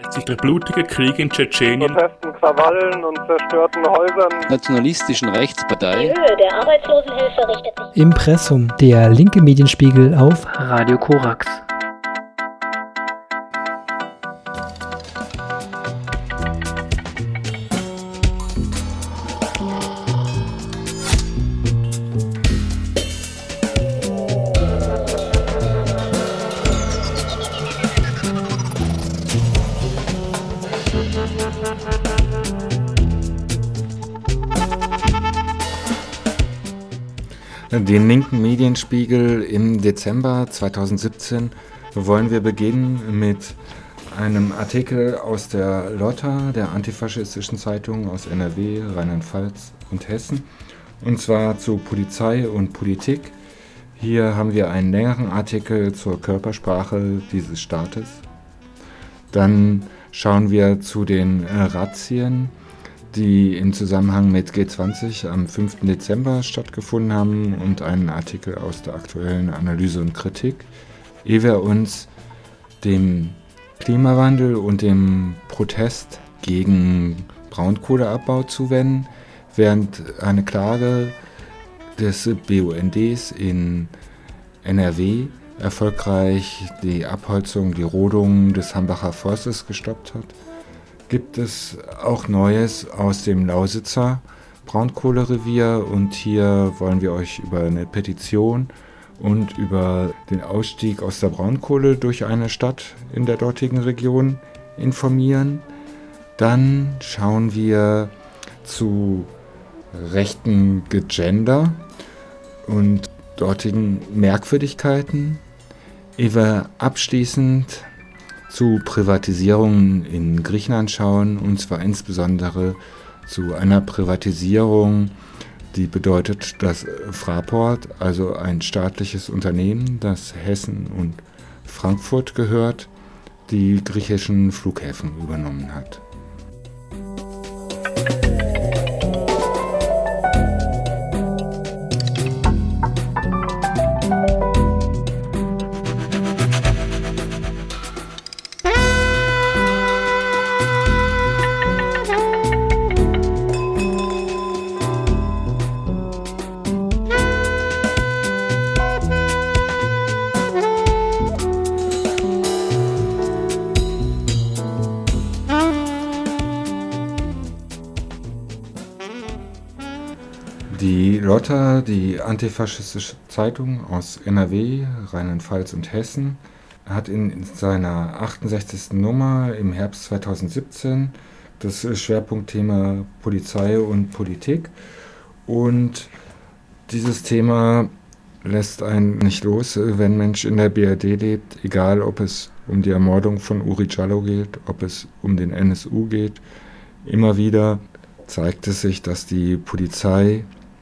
sich der blutige Krieg in Tschetschenien, Protesten, Krawallen und zerstörten Häusern, nationalistischen Rechtspartei. Die Höhe der Arbeitslosenhilfe richtet sich. Impressum, der linke Medienspiegel auf Radio Korax. Den linken Medienspiegel im Dezember 2017 wollen wir beginnen mit einem Artikel aus der Lotta, der antifaschistischen Zeitung aus NRW, Rheinland-Pfalz und Hessen, und zwar zu Polizei und Politik. Hier haben wir einen längeren Artikel zur Körpersprache dieses Staates. Dann schauen wir zu den Razzien, die im Zusammenhang mit G20 am 5. Dezember stattgefunden haben, und einen Artikel aus der aktuellen Analyse und Kritik, ehe wir uns dem Klimawandel und dem Protest gegen Braunkohleabbau zuwenden, während eine Klage des BUNDs in NRW erfolgreich die Abholzung, die Rodung des Hambacher Forstes gestoppt hat. Gibt es auch Neues aus dem Lausitzer Braunkohlerevier, und hier wollen wir euch über eine Petition und über den Ausstieg aus der Braunkohle durch eine Stadt in der dortigen Region informieren. Dann schauen wir zu rechten Gender und dortigen Merkwürdigkeiten, ehe wir abschließend zu Privatisierungen in Griechenland schauen, und zwar insbesondere zu einer Privatisierung, die bedeutet, dass Fraport, also ein staatliches Unternehmen, das Hessen und Frankfurt gehört, die griechischen Flughäfen übernommen hat. Die Lotta, die antifaschistische Zeitung aus NRW, Rheinland-Pfalz und Hessen, hat in seiner 68. Nummer im Herbst 2017 das Schwerpunktthema Polizei und Politik. Und dieses Thema lässt einen nicht los, wenn ein Mensch in der BRD lebt, egal ob es um die Ermordung von Uri Jallo geht, ob es um den NSU geht. Immer wieder zeigt es sich, dass die Polizei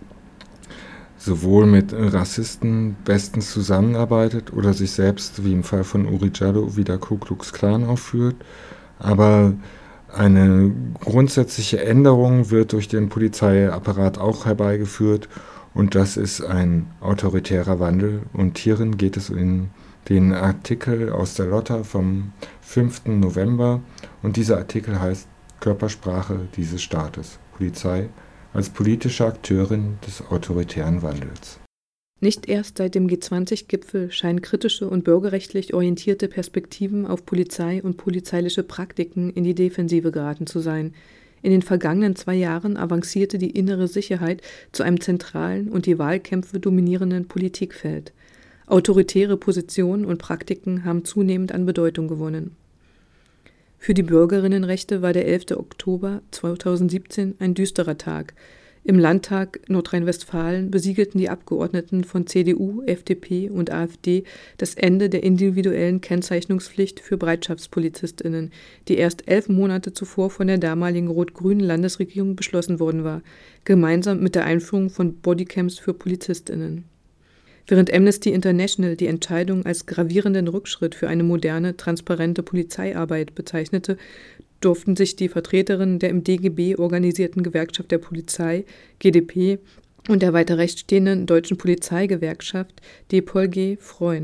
sowohl mit Rassisten bestens zusammenarbeitet oder sich selbst, wie im Fall von Uri Jallo, wie der Ku Klux Klan aufführt. Aber eine grundsätzliche Änderung wird durch den Polizeiapparat auch herbeigeführt, und das ist ein autoritärer Wandel. Und hierin geht es in den Artikel aus der Lotta vom 5. November, und dieser Artikel heißt Körpersprache dieses Staates, Polizei als politische Akteurin des autoritären Wandels. Nicht erst seit dem G20-Gipfel scheinen kritische und bürgerrechtlich orientierte Perspektiven auf Polizei und polizeiliche Praktiken in die Defensive geraten zu sein. In den vergangenen 2 Jahren avancierte die innere Sicherheit zu einem zentralen und die Wahlkämpfe dominierenden Politikfeld. Autoritäre Positionen und Praktiken haben zunehmend an Bedeutung gewonnen. Für die Bürgerinnenrechte war der 11. Oktober 2017 ein düsterer Tag. Im Landtag Nordrhein-Westfalen besiegelten die Abgeordneten von CDU, FDP und AfD das Ende der individuellen Kennzeichnungspflicht für BereitschaftspolizistInnen, die erst 11 Monate zuvor von der damaligen rot-grünen Landesregierung beschlossen worden war, gemeinsam mit der Einführung von Bodycams für PolizistInnen. Während Amnesty International die Entscheidung als gravierenden Rückschritt für eine moderne, transparente Polizeiarbeit bezeichnete, durften sich die Vertreterinnen der im DGB organisierten Gewerkschaft der Polizei, GdP, und der weiter rechts stehenden Deutschen Polizeigewerkschaft, DPOLG, freuen.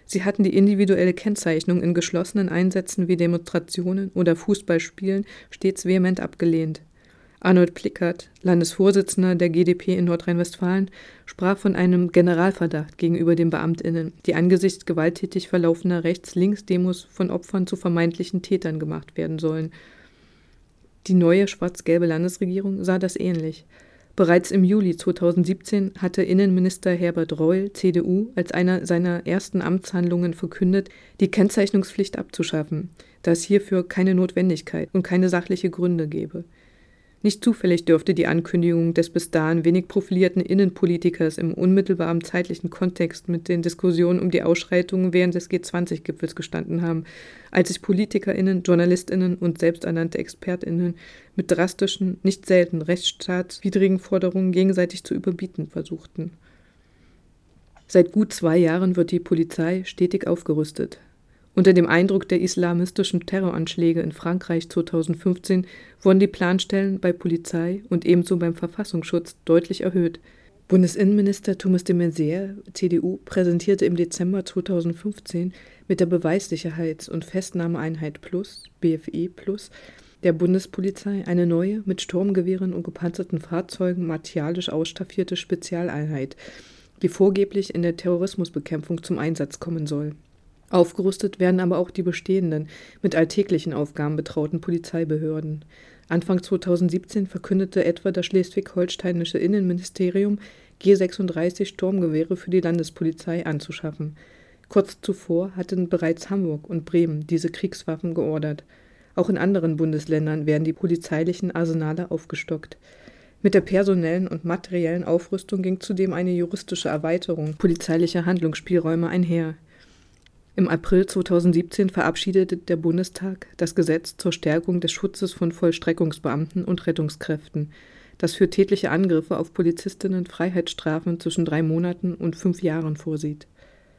Sie hatten die individuelle Kennzeichnung in geschlossenen Einsätzen wie Demonstrationen oder Fußballspielen stets vehement abgelehnt. Arnold Plickert, Landesvorsitzender der GdP in Nordrhein-Westfalen, sprach von einem Generalverdacht gegenüber den BeamtInnen, die angesichts gewalttätig verlaufender Rechts-Links-Demos von Opfern zu vermeintlichen Tätern gemacht werden sollen. Die neue schwarz-gelbe Landesregierung sah das ähnlich. Bereits im Juli 2017 hatte Innenminister Herbert Reul, CDU, als einer seiner ersten Amtshandlungen verkündet, die Kennzeichnungspflicht abzuschaffen, da es hierfür keine Notwendigkeit und keine sachliche Gründe gäbe. Nicht zufällig dürfte die Ankündigung des bis dahin wenig profilierten Innenpolitikers im unmittelbaren zeitlichen Kontext mit den Diskussionen um die Ausschreitungen während des G20-Gipfels gestanden haben, als sich PolitikerInnen, JournalistInnen und selbsternannte ExpertInnen mit drastischen, nicht selten rechtsstaatswidrigen Forderungen gegenseitig zu überbieten versuchten. Seit gut 2 Jahren wird die Polizei stetig aufgerüstet. Unter dem Eindruck der islamistischen Terroranschläge in Frankreich 2015 wurden die Planstellen bei Polizei und ebenso beim Verfassungsschutz deutlich erhöht. Bundesinnenminister Thomas de Maizière, CDU, präsentierte im Dezember 2015 mit der Beweissicherheits- und Festnahmeeinheit Plus, BFE Plus, der Bundespolizei eine neue, mit Sturmgewehren und gepanzerten Fahrzeugen martialisch ausstaffierte Spezialeinheit, die vorgeblich in der Terrorismusbekämpfung zum Einsatz kommen soll. Aufgerüstet werden aber auch die bestehenden, mit alltäglichen Aufgaben betrauten Polizeibehörden. Anfang 2017 verkündete etwa das schleswig-holsteinische Innenministerium, G36 Sturmgewehre für die Landespolizei anzuschaffen. Kurz zuvor hatten bereits Hamburg und Bremen diese Kriegswaffen geordert. Auch in anderen Bundesländern werden die polizeilichen Arsenale aufgestockt. Mit der personellen und materiellen Aufrüstung ging zudem eine juristische Erweiterung polizeilicher Handlungsspielräume einher. Im April 2017 verabschiedete der Bundestag das Gesetz zur Stärkung des Schutzes von Vollstreckungsbeamten und Rettungskräften, das für tätliche Angriffe auf Polizistinnen Freiheitsstrafen zwischen 3 Monaten und 5 Jahren vorsieht.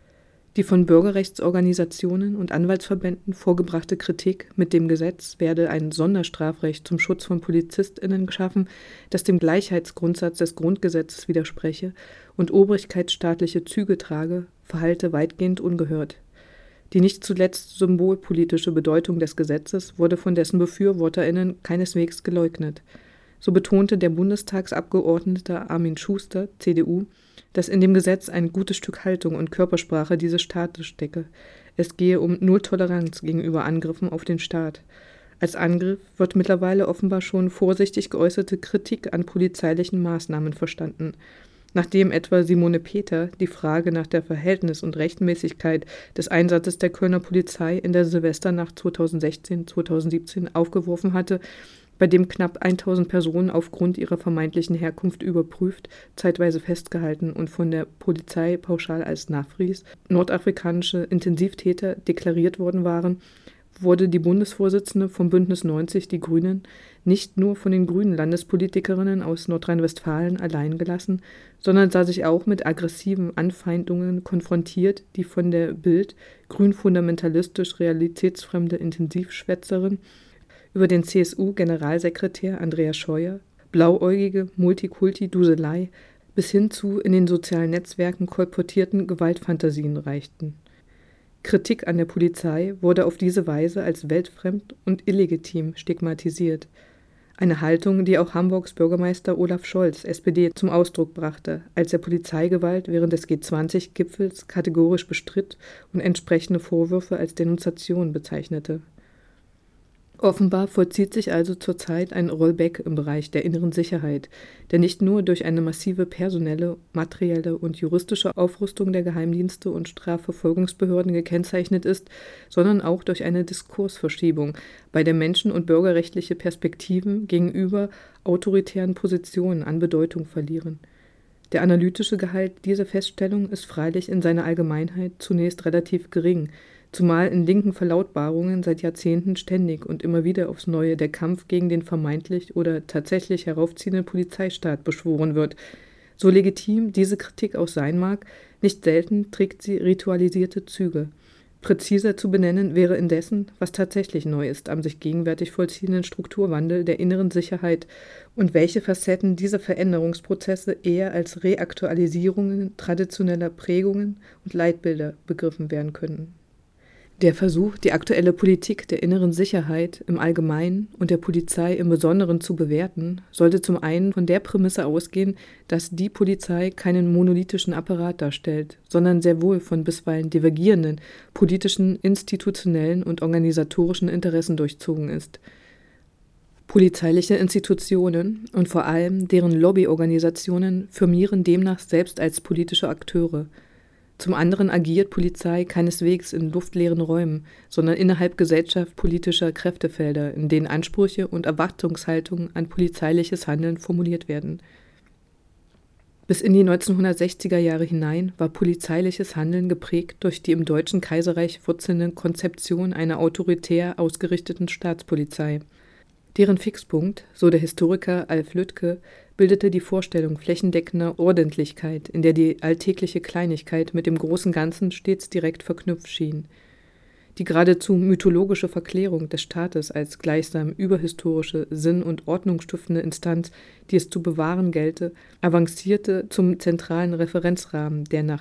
Die von Bürgerrechtsorganisationen und Anwaltsverbänden vorgebrachte Kritik, mit dem Gesetz werde ein Sonderstrafrecht zum Schutz von PolizistInnen geschaffen, das dem Gleichheitsgrundsatz des Grundgesetzes widerspreche und obrigkeitsstaatliche Züge trage, verhallte weitgehend ungehört. Die nicht zuletzt symbolpolitische Bedeutung des Gesetzes wurde von dessen BefürworterInnen keineswegs geleugnet. So betonte der Bundestagsabgeordnete Armin Schuster, CDU, dass in dem Gesetz ein gutes Stück Haltung und Körpersprache dieses Staates stecke. Es gehe um Null Toleranz gegenüber Angriffen auf den Staat. Als Angriff wird mittlerweile offenbar schon vorsichtig geäußerte Kritik an polizeilichen Maßnahmen verstanden. Nachdem etwa Simone Peter die Frage nach der Verhältnis- und Rechtmäßigkeit des Einsatzes der Kölner Polizei in der Silvesternacht 2016/2017 aufgeworfen hatte, bei dem knapp 1000 Personen aufgrund ihrer vermeintlichen Herkunft überprüft, zeitweise festgehalten und von der Polizei pauschal als Nafris, nordafrikanische Intensivtäter, deklariert worden waren, wurde die Bundesvorsitzende vom Bündnis 90 Die Grünen nicht nur von den grünen Landespolitikerinnen aus Nordrhein-Westfalen allein gelassen, sondern sah sich auch mit aggressiven Anfeindungen konfrontiert, die von der Bild grün-fundamentalistisch realitätsfremde Intensivschwätzerin über den CSU-Generalsekretär Andreas Scheuer, blauäugige Multikulti-Duselei bis hin zu in den sozialen Netzwerken kolportierten Gewaltfantasien reichten. Kritik an der Polizei wurde auf diese Weise als weltfremd und illegitim stigmatisiert. Eine Haltung, die auch Hamburgs Bürgermeister Olaf Scholz, SPD, zum Ausdruck brachte, als er Polizeigewalt während des G20-Gipfels kategorisch bestritt und entsprechende Vorwürfe als Denunziation bezeichnete. Offenbar vollzieht sich also zurzeit ein Rollback im Bereich der inneren Sicherheit, der nicht nur durch eine massive personelle, materielle und juristische Aufrüstung der Geheimdienste und Strafverfolgungsbehörden gekennzeichnet ist, sondern auch durch eine Diskursverschiebung, bei der menschen- und bürgerrechtliche Perspektiven gegenüber autoritären Positionen an Bedeutung verlieren. Der analytische Gehalt dieser Feststellung ist freilich in seiner Allgemeinheit zunächst relativ gering, zumal in linken Verlautbarungen seit Jahrzehnten ständig und immer wieder aufs Neue der Kampf gegen den vermeintlich oder tatsächlich heraufziehenden Polizeistaat beschworen wird. So legitim diese Kritik auch sein mag, nicht selten trägt sie ritualisierte Züge. Präziser zu benennen wäre indessen, was tatsächlich neu ist am sich gegenwärtig vollziehenden Strukturwandel der inneren Sicherheit und welche Facetten dieser Veränderungsprozesse eher als Reaktualisierungen traditioneller Prägungen und Leitbilder begriffen werden können. Der Versuch, die aktuelle Politik der inneren Sicherheit im Allgemeinen und der Polizei im Besonderen zu bewerten, sollte zum einen von der Prämisse ausgehen, dass die Polizei keinen monolithischen Apparat darstellt, sondern sehr wohl von bisweilen divergierenden politischen, institutionellen und organisatorischen Interessen durchzogen ist. Polizeiliche Institutionen und vor allem deren Lobbyorganisationen firmieren demnach selbst als politische Akteure. Zum anderen agiert Polizei keineswegs in luftleeren Räumen, sondern innerhalb gesellschaftspolitischer Kräftefelder, in denen Ansprüche und Erwartungshaltungen an polizeiliches Handeln formuliert werden. Bis in die 1960er Jahre hinein war polizeiliches Handeln geprägt durch die im Deutschen Kaiserreich wurzelnde Konzeption einer autoritär ausgerichteten Staatspolizei. Deren Fixpunkt, so der Historiker Alf Lüdtke, bildete die Vorstellung flächendeckender Ordentlichkeit, in der die alltägliche Kleinigkeit mit dem großen Ganzen stets direkt verknüpft schien. Die geradezu mythologische Verklärung des Staates als gleichsam überhistorische, sinn- und ordnungsstiftende Instanz, die es zu bewahren gelte, avancierte zum zentralen Referenzrahmen der nach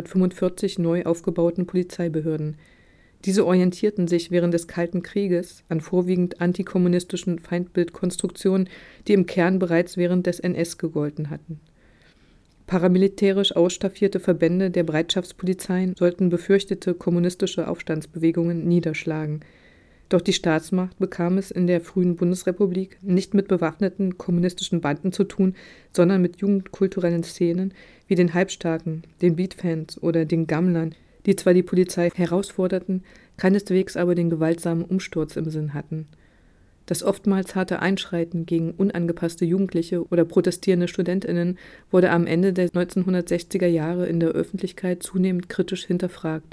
1945 neu aufgebauten Polizeibehörden. Diese orientierten sich während des Kalten Krieges an vorwiegend antikommunistischen Feindbildkonstruktionen, die im Kern bereits während des NS gegolten hatten. Paramilitärisch ausstaffierte Verbände der Bereitschaftspolizeien sollten befürchtete kommunistische Aufstandsbewegungen niederschlagen. Doch die Staatsmacht bekam es in der frühen Bundesrepublik nicht mit bewaffneten kommunistischen Banden zu tun, sondern mit jugendkulturellen Szenen wie den Halbstarken, den Beatfans oder den Gammlern, die zwar die Polizei herausforderten, keineswegs aber den gewaltsamen Umsturz im Sinn hatten. Das oftmals harte Einschreiten gegen unangepasste Jugendliche oder protestierende StudentInnen wurde am Ende der 1960er Jahre in der Öffentlichkeit zunehmend kritisch hinterfragt.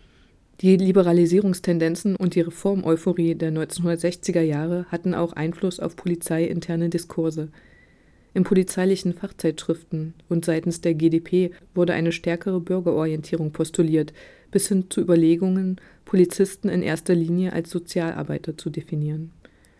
Die Liberalisierungstendenzen und die Reformeuphorie der 1960er Jahre hatten auch Einfluss auf polizeiinterne Diskurse. In polizeilichen Fachzeitschriften und seitens der GdP wurde eine stärkere Bürgerorientierung postuliert, bis hin zu Überlegungen, Polizisten in erster Linie als Sozialarbeiter zu definieren.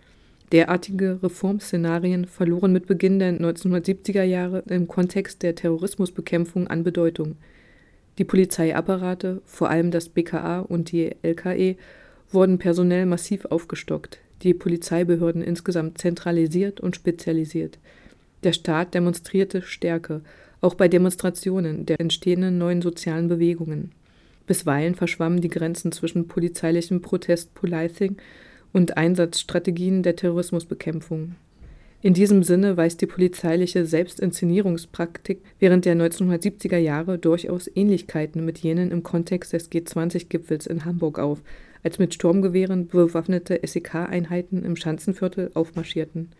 Derartige Reformszenarien verloren mit Beginn der 1970er Jahre im Kontext der Terrorismusbekämpfung an Bedeutung. Die Polizeiapparate, vor allem das BKA und die LKE, wurden personell massiv aufgestockt, die Polizeibehörden insgesamt zentralisiert und spezialisiert. Der Staat demonstrierte Stärke, auch bei Demonstrationen der entstehenden neuen sozialen Bewegungen. Bisweilen verschwammen die Grenzen zwischen polizeilichem Protest-Policing und Einsatzstrategien der Terrorismusbekämpfung. In diesem Sinne weist die polizeiliche Selbstinszenierungspraktik während der 1970er Jahre durchaus Ähnlichkeiten mit jenen im Kontext des G20-Gipfels in Hamburg auf, als mit Sturmgewehren bewaffnete SEK-Einheiten im Schanzenviertel aufmarschierten.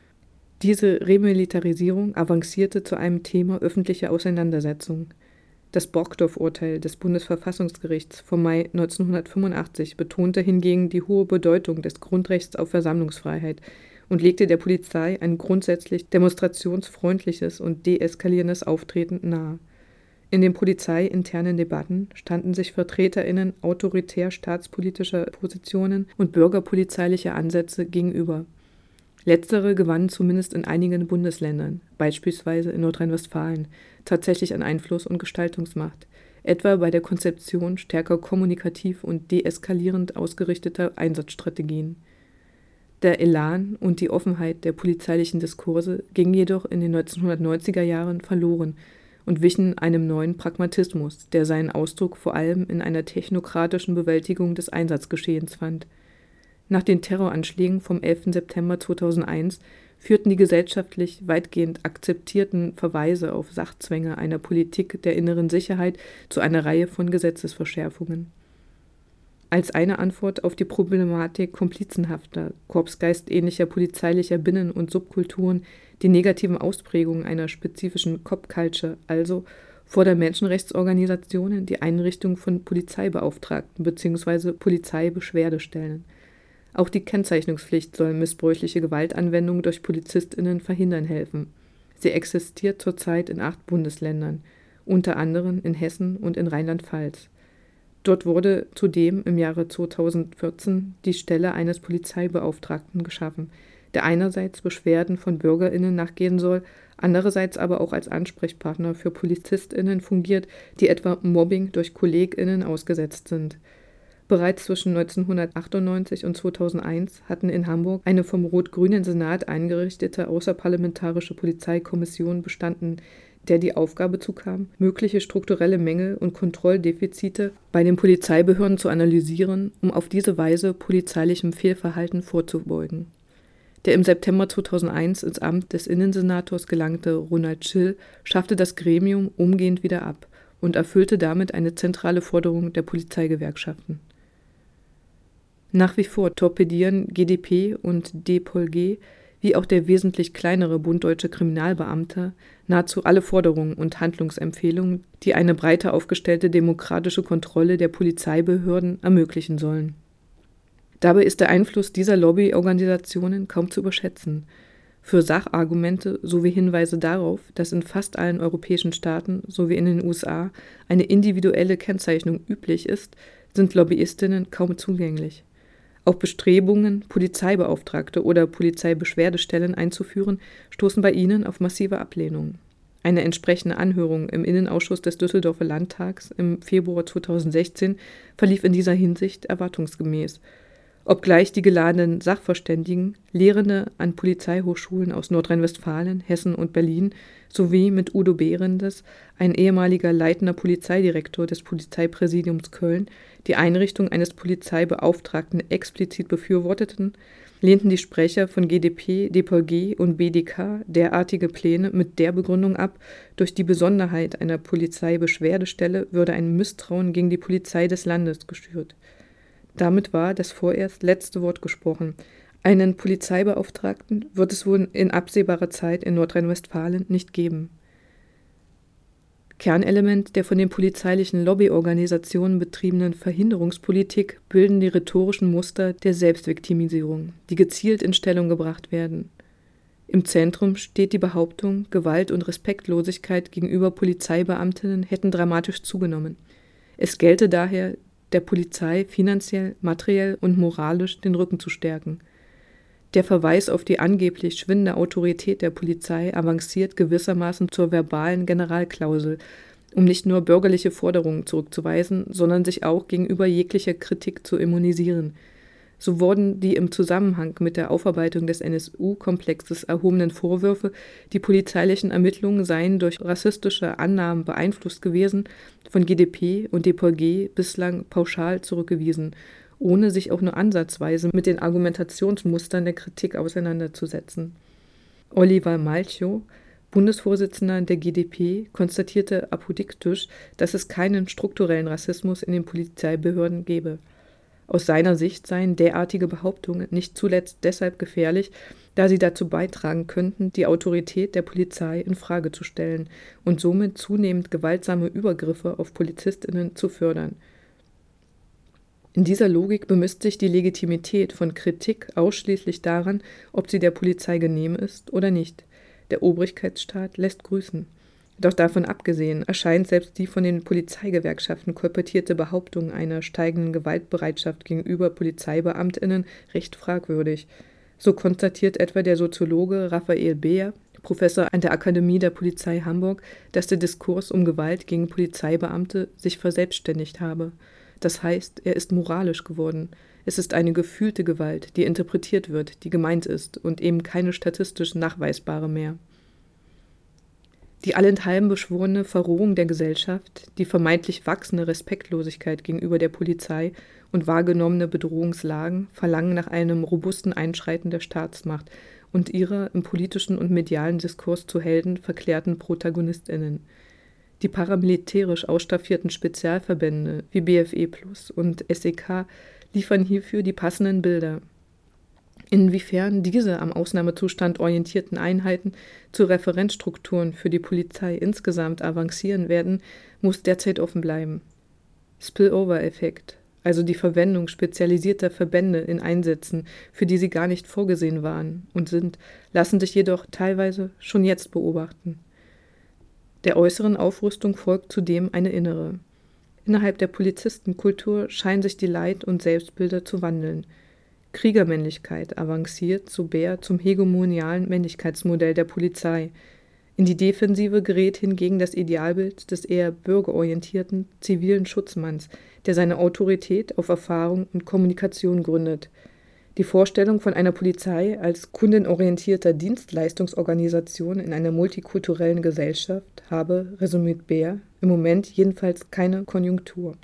Diese Remilitarisierung avancierte zu einem Thema öffentlicher Auseinandersetzung. Das Borgdorf-Urteil des Bundesverfassungsgerichts vom Mai 1985 betonte hingegen die hohe Bedeutung des Grundrechts auf Versammlungsfreiheit und legte der Polizei ein grundsätzlich demonstrationsfreundliches und deeskalierendes Auftreten nahe. In den polizeiinternen Debatten standen sich VertreterInnen autoritär-staatspolitischer Positionen und bürgerpolizeilicher Ansätze gegenüber. Letztere gewannen zumindest in einigen Bundesländern, beispielsweise in Nordrhein-Westfalen, tatsächlich an Einfluss und Gestaltungsmacht, etwa bei der Konzeption stärker kommunikativ und deeskalierend ausgerichteter Einsatzstrategien. Der Elan und die Offenheit der polizeilichen Diskurse gingen jedoch in den 1990er Jahren verloren und wichen einem neuen Pragmatismus, der seinen Ausdruck vor allem in einer technokratischen Bewältigung des Einsatzgeschehens fand. Nach den Terroranschlägen vom 11. September 2001 führten die gesellschaftlich weitgehend akzeptierten Verweise auf Sachzwänge einer Politik der inneren Sicherheit zu einer Reihe von Gesetzesverschärfungen. Als eine Antwort auf die Problematik komplizenhafter, korpsgeistähnlicher polizeilicher Binnen- und Subkulturen, die negativen Ausprägungen einer spezifischen Cop-Culture, also fordern Menschenrechtsorganisationen die Einrichtung von Polizeibeauftragten bzw. Polizeibeschwerdestellen. Auch die Kennzeichnungspflicht soll missbräuchliche Gewaltanwendung durch PolizistInnen verhindern helfen. Sie existiert zurzeit in 8 Bundesländern, unter anderem in Hessen und in Rheinland-Pfalz. Dort wurde zudem im Jahre 2014 die Stelle eines Polizeibeauftragten geschaffen, der einerseits Beschwerden von BürgerInnen nachgehen soll, andererseits aber auch als Ansprechpartner für PolizistInnen fungiert, die etwa Mobbing durch KollegInnen ausgesetzt sind. Bereits zwischen 1998 und 2001 hatten in Hamburg eine vom rot-grünen Senat eingerichtete außerparlamentarische Polizeikommission bestanden, der die Aufgabe zukam, mögliche strukturelle Mängel und Kontrolldefizite bei den Polizeibehörden zu analysieren, um auf diese Weise polizeilichem Fehlverhalten vorzubeugen. Der im September 2001 ins Amt des Innensenators gelangte Ronald Schill schaffte das Gremium umgehend wieder ab und erfüllte damit eine zentrale Forderung der Polizeigewerkschaften. Nach wie vor torpedieren GdP und DPolG, wie auch der wesentlich kleinere Bund Deutscher Kriminalbeamter, nahezu alle Forderungen und Handlungsempfehlungen, die eine breiter aufgestellte demokratische Kontrolle der Polizeibehörden ermöglichen sollen. Dabei ist der Einfluss dieser Lobbyorganisationen kaum zu überschätzen. Für Sachargumente sowie Hinweise darauf, dass in fast allen europäischen Staaten sowie in den USA eine individuelle Kennzeichnung üblich ist, sind LobbyistInnen kaum zugänglich. Auch Bestrebungen, Polizeibeauftragte oder Polizeibeschwerdestellen einzuführen, stoßen bei ihnen auf massive Ablehnung. Eine entsprechende Anhörung im Innenausschuss des Düsseldorfer Landtags im Februar 2016 verlief in dieser Hinsicht erwartungsgemäß. Obgleich die geladenen Sachverständigen, Lehrende an Polizeihochschulen aus Nordrhein-Westfalen, Hessen und Berlin sowie mit Udo Behrendes, ein ehemaliger leitender Polizeidirektor des Polizeipräsidiums Köln, die Einrichtung eines Polizeibeauftragten explizit befürworteten, lehnten die Sprecher von GdP, DPolG und BDK derartige Pläne mit der Begründung ab, durch die Besonderheit einer Polizeibeschwerdestelle würde ein Misstrauen gegen die Polizei des Landes geschürt. Damit war das vorerst letzte Wort gesprochen. Einen Polizeibeauftragten wird es wohl in absehbarer Zeit in Nordrhein-Westfalen nicht geben. Kernelement der von den polizeilichen Lobbyorganisationen betriebenen Verhinderungspolitik bilden die rhetorischen Muster der Selbstviktimisierung, die gezielt in Stellung gebracht werden. Im Zentrum steht die Behauptung, Gewalt und Respektlosigkeit gegenüber Polizeibeamtinnen hätten dramatisch zugenommen. Es gelte daher, der Polizei finanziell, materiell und moralisch den Rücken zu stärken. Der Verweis auf die angeblich schwindende Autorität der Polizei avanciert gewissermaßen zur verbalen Generalklausel, um nicht nur bürgerliche Forderungen zurückzuweisen, sondern sich auch gegenüber jeglicher Kritik zu immunisieren. So wurden die im Zusammenhang mit der Aufarbeitung des NSU-Komplexes erhobenen Vorwürfe, die polizeilichen Ermittlungen seien durch rassistische Annahmen beeinflusst gewesen, von GdP und DPolG bislang pauschal zurückgewiesen, ohne sich auch nur ansatzweise mit den Argumentationsmustern der Kritik auseinanderzusetzen. Oliver Malchow, Bundesvorsitzender der GdP, konstatierte apodiktisch, dass es keinen strukturellen Rassismus in den Polizeibehörden gebe. Aus seiner Sicht seien derartige Behauptungen nicht zuletzt deshalb gefährlich, da sie dazu beitragen könnten, die Autorität der Polizei in Frage zu stellen und somit zunehmend gewaltsame Übergriffe auf PolizistInnen zu fördern. In dieser Logik bemisst sich die Legitimität von Kritik ausschließlich daran, ob sie der Polizei genehm ist oder nicht. Der Obrigkeitsstaat lässt grüßen. Doch davon abgesehen erscheint selbst die von den Polizeigewerkschaften kolportierte Behauptung einer steigenden Gewaltbereitschaft gegenüber PolizeibeamtInnen recht fragwürdig. So konstatiert etwa der Soziologe Raphael Beer, Professor an der Akademie der Polizei Hamburg, dass der Diskurs um Gewalt gegen Polizeibeamte sich verselbstständigt habe. Das heißt, er ist moralisch geworden. Es ist eine gefühlte Gewalt, die interpretiert wird, die gemeint ist und eben keine statistisch nachweisbare mehr. Die allenthalben beschworene Verrohung der Gesellschaft, die vermeintlich wachsende Respektlosigkeit gegenüber der Polizei und wahrgenommene Bedrohungslagen verlangen nach einem robusten Einschreiten der Staatsmacht und ihrer im politischen und medialen Diskurs zu Helden verklärten ProtagonistInnen. Die paramilitärisch ausstaffierten Spezialverbände wie BFE Plus und SEK liefern hierfür die passenden Bilder. Inwiefern diese am Ausnahmezustand orientierten Einheiten zu Referenzstrukturen für die Polizei insgesamt avancieren werden, muss derzeit offen bleiben. Spillover-Effekt, also die Verwendung spezialisierter Verbände in Einsätzen, für die sie gar nicht vorgesehen waren und sind, lassen sich jedoch teilweise schon jetzt beobachten. Der äußeren Aufrüstung folgt zudem eine innere. Innerhalb der Polizistenkultur scheinen sich die Leit- und Selbstbilder zu wandeln. Kriegermännlichkeit avanciert so bär zum hegemonialen Männlichkeitsmodell der Polizei. In die Defensive gerät hingegen das Idealbild des eher bürgerorientierten, zivilen Schutzmanns, der seine Autorität auf Erfahrung und Kommunikation gründet. Die Vorstellung von einer Polizei als kundenorientierter Dienstleistungsorganisation in einer multikulturellen Gesellschaft habe, resümiert Bär, im Moment jedenfalls keine Konjunktur.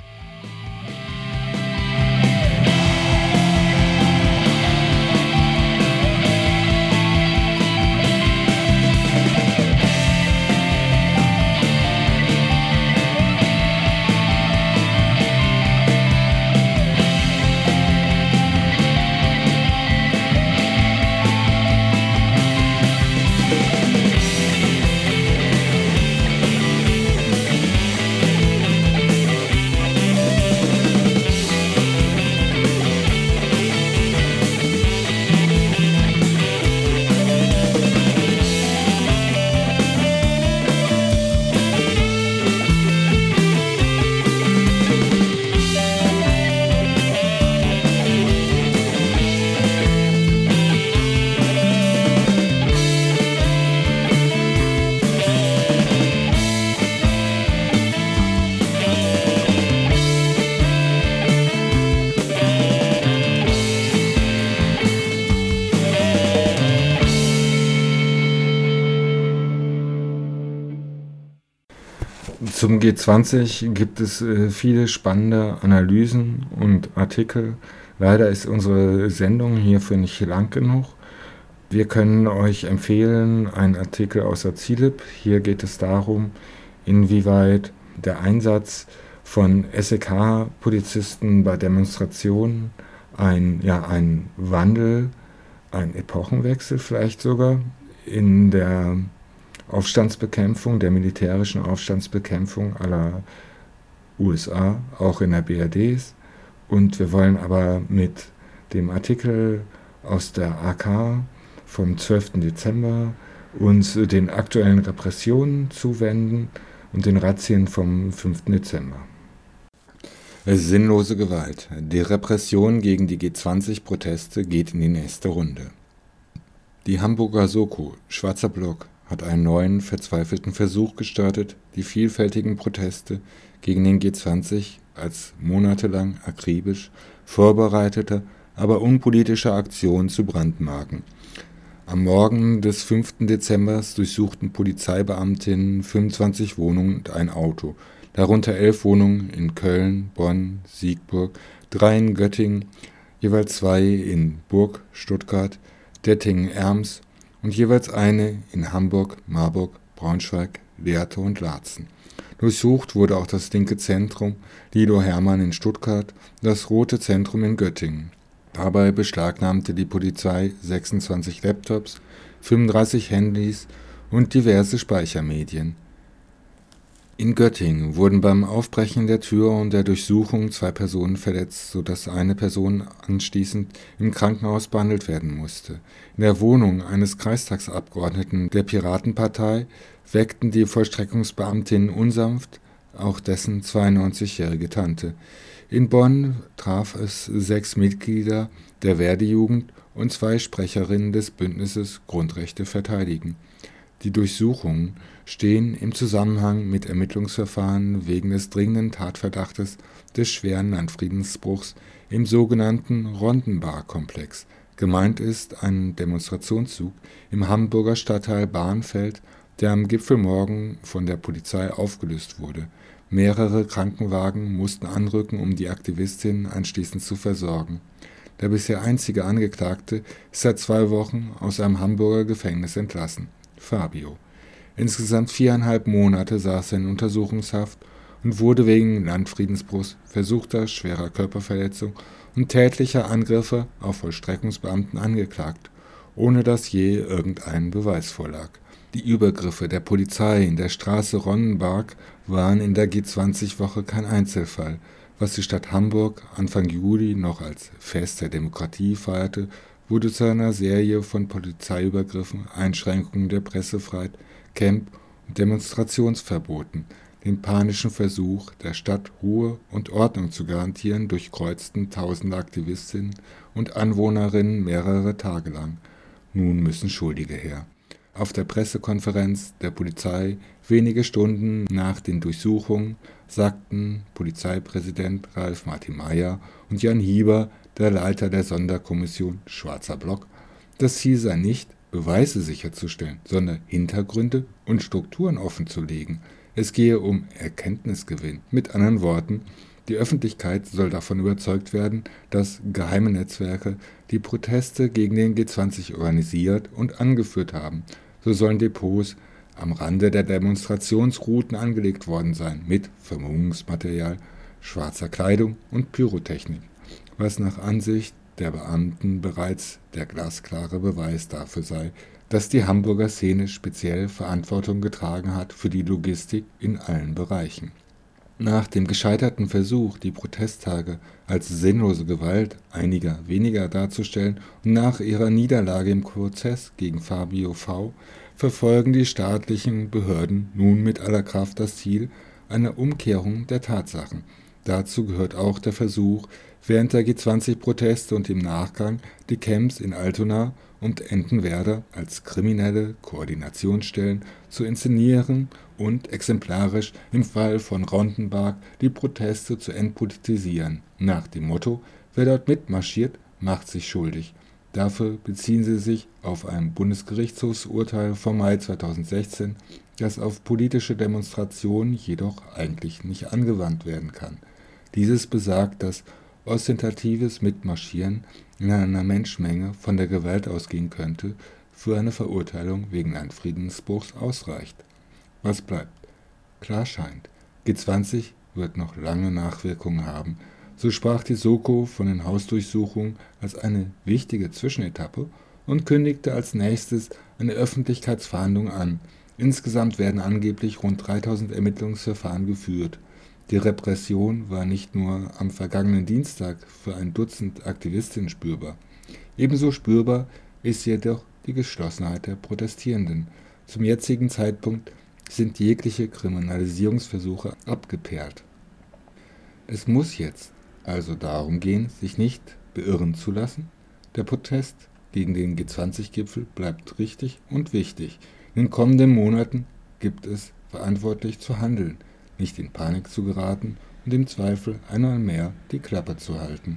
Zum G20 gibt es viele spannende Analysen und Artikel. Leider ist unsere Sendung hierfür nicht lang genug. Wir können euch empfehlen, einen Artikel aus der CILIP. Hier geht es darum, inwieweit der Einsatz von SEK-Polizisten bei Demonstrationen ein Wandel, ein Epochenwechsel vielleicht sogar in der Aufstandsbekämpfung, der militärischen Aufstandsbekämpfung aller USA, auch in der BRD ist. Und wir wollen aber mit dem Artikel aus der AK vom 12. Dezember uns den aktuellen Repressionen zuwenden und den Razzien vom 5. Dezember. Sinnlose Gewalt. Die Repression gegen die G20-Proteste geht in die nächste Runde. Die Hamburger Soko, Schwarzer Block, hat einen neuen, verzweifelten Versuch gestartet, die vielfältigen Proteste gegen den G20 als monatelang akribisch vorbereitete, aber unpolitische Aktion zu brandmarken. Am Morgen des 5. Dezember durchsuchten Polizeibeamtinnen 25 Wohnungen und ein Auto, darunter 11 Wohnungen in Köln, Bonn, Siegburg, 3 in Göttingen, jeweils 2 in Burg, Stuttgart, Dettingen-Erms und jeweils eine in Hamburg, Marburg, Braunschweig, Lehrte und Laatzen. Durchsucht wurde auch das linke Zentrum Lido Hermann in Stuttgart und das rote Zentrum in Göttingen. Dabei beschlagnahmte die Polizei 26 Laptops, 35 Handys und diverse Speichermedien. In Göttingen wurden beim Aufbrechen der Tür und der Durchsuchung 2 Personen verletzt, sodass eine Person anschließend im Krankenhaus behandelt werden musste. In der Wohnung eines Kreistagsabgeordneten der Piratenpartei weckten die Vollstreckungsbeamtinnen unsanft auch dessen 92-jährige Tante. In Bonn traf es 6 Mitglieder der Verdi-Jugend und 2 Sprecherinnen des Bündnisses Grundrechte verteidigen. Die Durchsuchungen stehen im Zusammenhang mit Ermittlungsverfahren wegen des dringenden Tatverdachtes des schweren Landfriedensbruchs im sogenannten Rondenbar-Komplex. Gemeint ist ein Demonstrationszug im Hamburger Stadtteil Bahnfeld, der am Gipfelmorgen von der Polizei aufgelöst wurde. Mehrere Krankenwagen mussten anrücken, um die Aktivistinnen anschließend zu versorgen. Der bisher einzige Angeklagte ist seit 2 Wochen aus einem Hamburger Gefängnis entlassen. Fabio. Insgesamt 4,5 Monate saß er in Untersuchungshaft und wurde wegen Landfriedensbruchs, versuchter schwerer Körperverletzung und tätlicher Angriffe auf Vollstreckungsbeamten angeklagt, ohne dass je irgendein Beweis vorlag. Die Übergriffe der Polizei in der Straße Ronnenbark waren in der G20-Woche kein Einzelfall. Was die Stadt Hamburg Anfang Juli noch als Fest der Demokratie feierte, wurde zu einer Serie von Polizeiübergriffen, Einschränkungen der Pressefreiheit, Camp- und Demonstrationsverboten. den panischen Versuch, der Stadt Ruhe und Ordnung zu garantieren, durchkreuzten tausende Aktivistinnen und Anwohnerinnen mehrere Tage lang. Nun müssen Schuldige her. Auf der Pressekonferenz der Polizei wenige Stunden nach den Durchsuchungen sagten Polizeipräsident Ralf Martin Mayer und Jan Hieber, der Leiter der Sonderkommission Schwarzer Block, das Ziel sei nicht, Beweise sicherzustellen, sondern Hintergründe und Strukturen offenzulegen. Es gehe um Erkenntnisgewinn. Mit anderen Worten, die Öffentlichkeit soll davon überzeugt werden, dass geheime Netzwerke die Proteste gegen den G20 organisiert und angeführt haben. So sollen Depots am Rande der Demonstrationsrouten angelegt worden sein, mit Vermummungsmaterial, schwarzer Kleidung und Pyrotechnik, was nach Ansicht der Beamten bereits der glasklare Beweis dafür sei, dass die Hamburger Szene speziell Verantwortung getragen hat für die Logistik in allen Bereichen. Nach dem gescheiterten Versuch, die Protesttage als sinnlose Gewalt einiger weniger darzustellen und nach ihrer Niederlage im Prozess gegen Fabio V. verfolgen die staatlichen Behörden nun mit aller Kraft das Ziel einer Umkehrung der Tatsachen. Dazu gehört auch der Versuch, während der G20-Proteste und im Nachgang die Camps in Altona und Entenwerder als kriminelle Koordinationsstellen zu inszenieren und exemplarisch im Fall von Rondenbach die Proteste zu entpolitisieren, nach dem Motto, wer dort mitmarschiert, macht sich schuldig. Dafür beziehen sie sich auf ein Bundesgerichtshofsurteil vom Mai 2016, das auf politische Demonstrationen jedoch eigentlich nicht angewandt werden kann. Dieses besagt, dass ostentatives Mitmarschieren in einer Menschenmenge von der Gewalt ausgehen könnte, für eine Verurteilung wegen eines Friedensbruchs ausreicht. Was bleibt? Klar scheint, G20 wird noch lange Nachwirkungen haben. So sprach die Soko von den Hausdurchsuchungen als eine wichtige Zwischenetappe und kündigte als nächstes eine Öffentlichkeitsverhandlung an. Insgesamt werden angeblich rund 3000 Ermittlungsverfahren geführt. Die Repression war nicht nur am vergangenen Dienstag für ein Dutzend Aktivistinnen spürbar. Ebenso spürbar ist jedoch die Geschlossenheit der Protestierenden. Zum jetzigen Zeitpunkt sind jegliche Kriminalisierungsversuche abgeperrt. Es muss jetzt also darum gehen, sich nicht beirren zu lassen. Der Protest gegen den G20-Gipfel bleibt richtig und wichtig. In den kommenden Monaten gibt es verantwortlich zu handeln, nicht in Panik zu geraten und im Zweifel einmal mehr die Klappe zu halten.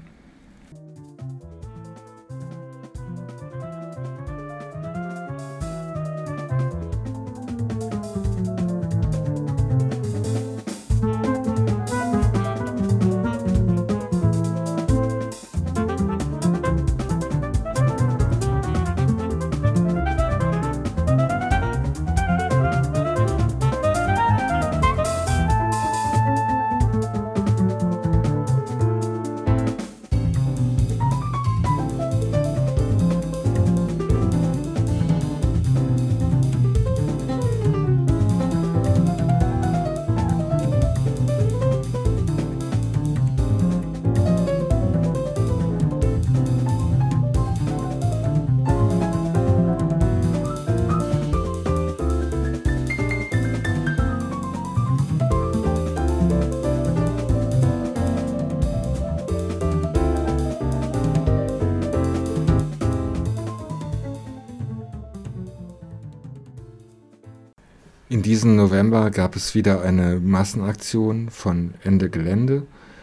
In diesem November gab es wieder eine Massenaktion von Ende Gelände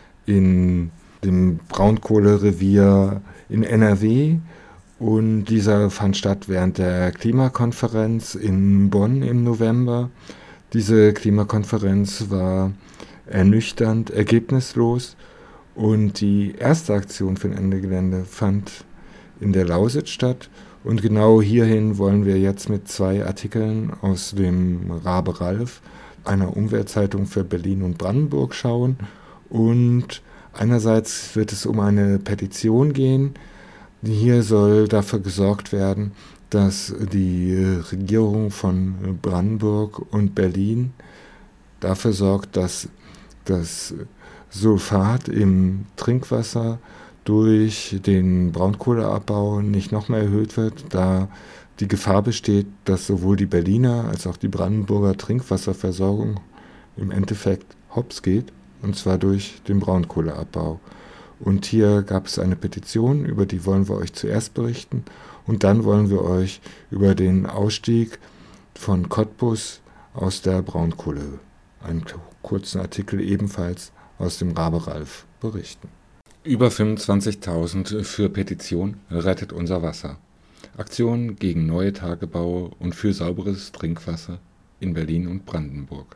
in dem Braunkohlerevier in NRW und dieser fand statt während der Klimakonferenz in Bonn im November. Diese Klimakonferenz war ernüchternd, ergebnislos und die erste Aktion für Ende Gelände fand in der Lausitz statt. Und genau hierhin wollen wir jetzt mit 2 Artikeln aus dem Rabe Ralf, einer Umweltzeitung für Berlin und Brandenburg, schauen. Und einerseits wird es um eine Petition gehen. Hier soll dafür gesorgt werden, dass die Regierung von Brandenburg und Berlin dafür sorgt, dass das Sulfat im Trinkwasser durch den Braunkohleabbau nicht noch mehr erhöht wird, da die Gefahr besteht, dass sowohl die Berliner als auch die Brandenburger Trinkwasserversorgung im Endeffekt hops geht, und zwar durch den Braunkohleabbau. Und hier gab es eine Petition, über die wollen wir euch zuerst berichten, und dann wollen wir euch über den Ausstieg von Cottbus aus der Braunkohle, einen kurzen Artikel ebenfalls aus dem Rabe Ralf, berichten. Über 25.000 für Petition Rettet unser Wasser. Aktion gegen neue Tagebaue und für sauberes Trinkwasser in Berlin und Brandenburg.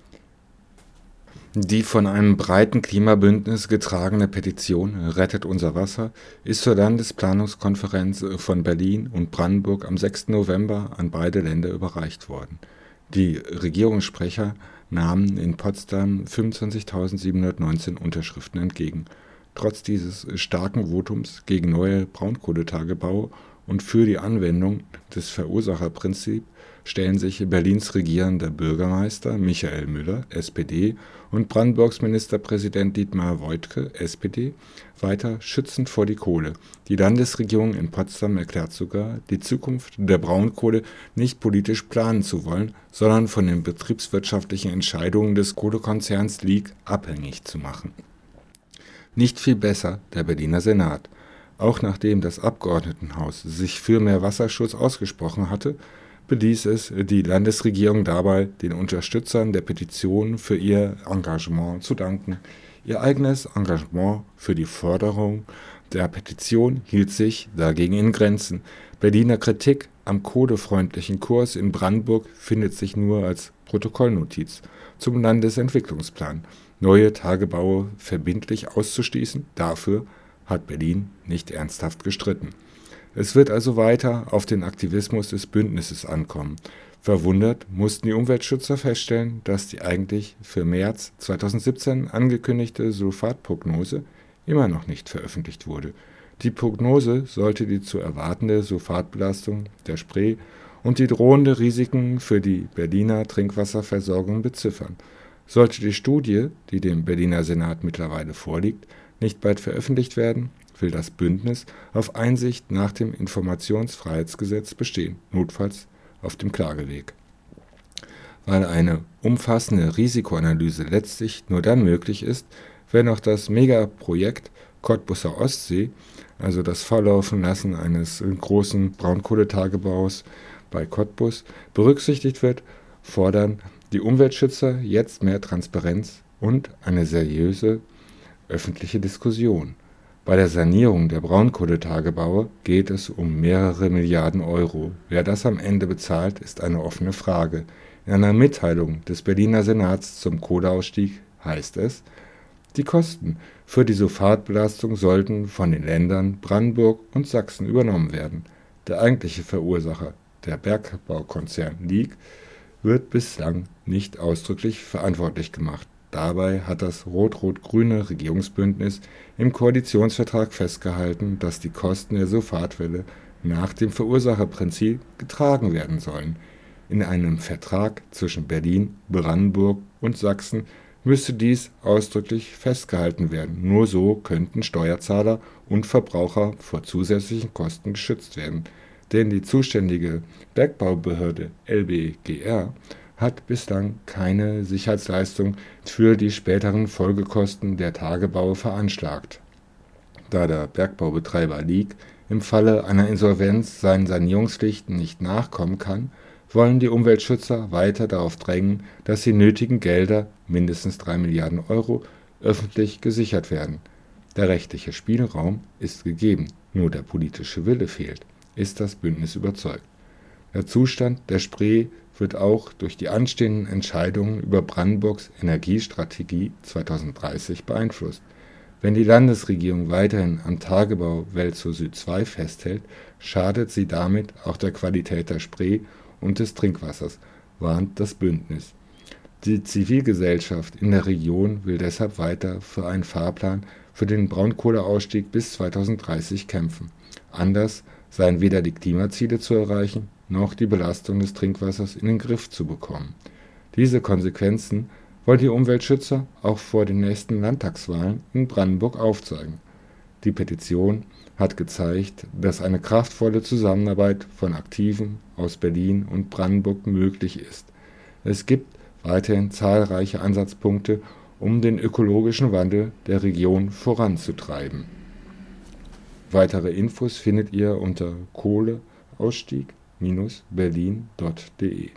Die von einem breiten Klimabündnis getragene Petition Rettet unser Wasser ist zur Landesplanungskonferenz von Berlin und Brandenburg am 6. November an beide Länder überreicht worden. Die Regierungssprecher nahmen in Potsdam 25.719 Unterschriften entgegen. Trotz dieses starken Votums gegen neue Braunkohletagebaue und für die Anwendung des Verursacherprinzips stellen sich Berlins regierender Bürgermeister Michael Müller, SPD, und Brandenburgs Ministerpräsident Dietmar Woidke, SPD, weiter schützend vor die Kohle. Die Landesregierung in Potsdam erklärt sogar, die Zukunft der Braunkohle nicht politisch planen zu wollen, sondern von den betriebswirtschaftlichen Entscheidungen des Kohlekonzerns LIG abhängig zu machen. Nicht viel besser der Berliner Senat. Auch nachdem das Abgeordnetenhaus sich für mehr Wasserschutz ausgesprochen hatte, beließ es die Landesregierung dabei, den Unterstützern der Petition für ihr Engagement zu danken. Ihr eigenes Engagement für die Förderung der Petition hielt sich dagegen in Grenzen. Berliner Kritik am kohlefreundlichen Kurs in Brandenburg findet sich nur als Protokollnotiz zum Landesentwicklungsplan. Neue Tagebaue verbindlich auszuschließen, dafür hat Berlin nicht ernsthaft gestritten. Es wird also weiter auf den Aktivismus des Bündnisses ankommen. Verwundert mussten die Umweltschützer feststellen, dass die eigentlich für März 2017 angekündigte Sulfatprognose immer noch nicht veröffentlicht wurde. Die Prognose sollte die zu erwartende Sulfatbelastung der Spree und die drohende Risiken für die Berliner Trinkwasserversorgung beziffern. Sollte die Studie, die dem Berliner Senat mittlerweile vorliegt, nicht bald veröffentlicht werden, will das Bündnis auf Einsicht nach dem Informationsfreiheitsgesetz bestehen, notfalls auf dem Klageweg. Weil eine umfassende Risikoanalyse letztlich nur dann möglich ist, wenn auch das Megaprojekt Cottbuser Ostsee, also das Volllaufen lassen eines großen Braunkohletagebaus bei Cottbus, berücksichtigt wird, fordern die Umweltschützer jetzt mehr Transparenz und eine seriöse öffentliche Diskussion. Bei der Sanierung der Braunkohletagebaue geht es um mehrere Milliarden Euro. Wer das am Ende bezahlt, ist eine offene Frage. In einer Mitteilung des Berliner Senats zum Kohleausstieg heißt es, die Kosten für die Sulfatbelastung sollten von den Ländern Brandenburg und Sachsen übernommen werden. Der eigentliche Verursacher, der Bergbaukonzern LIG, wird bislang nicht ausdrücklich verantwortlich gemacht. Dabei hat das rot-rot-grüne Regierungsbündnis im Koalitionsvertrag festgehalten, dass die Kosten der Sulfatwelle nach dem Verursacherprinzip getragen werden sollen. In einem Vertrag zwischen Berlin, Brandenburg und Sachsen müsste dies ausdrücklich festgehalten werden. Nur so könnten Steuerzahler und Verbraucher vor zusätzlichen Kosten geschützt werden. Denn die zuständige Bergbaubehörde LBGR hat bislang keine Sicherheitsleistung für die späteren Folgekosten der Tagebaue veranschlagt. Da der Bergbaubetreiber LIG im Falle einer Insolvenz seinen Sanierungspflichten nicht nachkommen kann, wollen die Umweltschützer weiter darauf drängen, dass die nötigen Gelder, mindestens 3 Milliarden Euro, öffentlich gesichert werden. Der rechtliche Spielraum ist gegeben, nur der politische Wille fehlt, ist das Bündnis überzeugt. Der Zustand der Spree wird auch durch die anstehenden Entscheidungen über Brandenburgs Energiestrategie 2030 beeinflusst. Wenn die Landesregierung weiterhin am Tagebau Welzow Süd 2 festhält, schadet sie damit auch der Qualität der Spree und des Trinkwassers, warnt das Bündnis. Die Zivilgesellschaft in der Region will deshalb weiter für einen Fahrplan für den Braunkohleausstieg bis 2030 kämpfen. Anders seien weder die Klimaziele zu erreichen, noch die Belastung des Trinkwassers in den Griff zu bekommen. Diese Konsequenzen wollen die Umweltschützer auch vor den nächsten Landtagswahlen in Brandenburg aufzeigen. Die Petition hat gezeigt, dass eine kraftvolle Zusammenarbeit von Aktiven aus Berlin und Brandenburg möglich ist. Es gibt weiterhin zahlreiche Ansatzpunkte, um den ökologischen Wandel der Region voranzutreiben. Weitere Infos findet ihr unter kohleausstieg-berlin.de.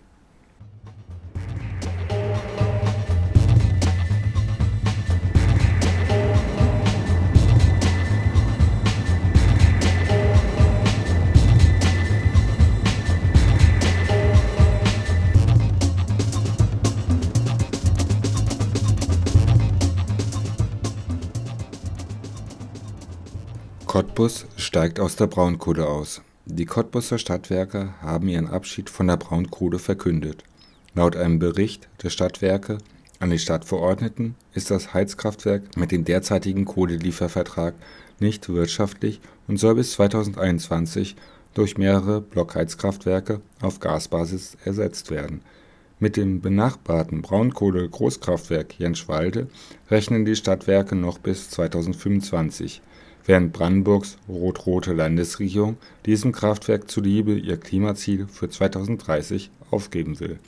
Cottbus steigt aus der Braunkohle aus. Die Cottbuser Stadtwerke haben ihren Abschied von der Braunkohle verkündet. Laut einem Bericht der Stadtwerke an die Stadtverordneten ist das Heizkraftwerk mit dem derzeitigen Kohleliefervertrag nicht wirtschaftlich und soll bis 2021 durch mehrere Blockheizkraftwerke auf Gasbasis ersetzt werden. Mit dem benachbarten Braunkohle-Großkraftwerk Jenschwalde rechnen die Stadtwerke noch bis 2025. Während Brandenburgs rot-rote Landesregierung diesem Kraftwerk zuliebe ihr Klimaziel für 2030 aufgeben will.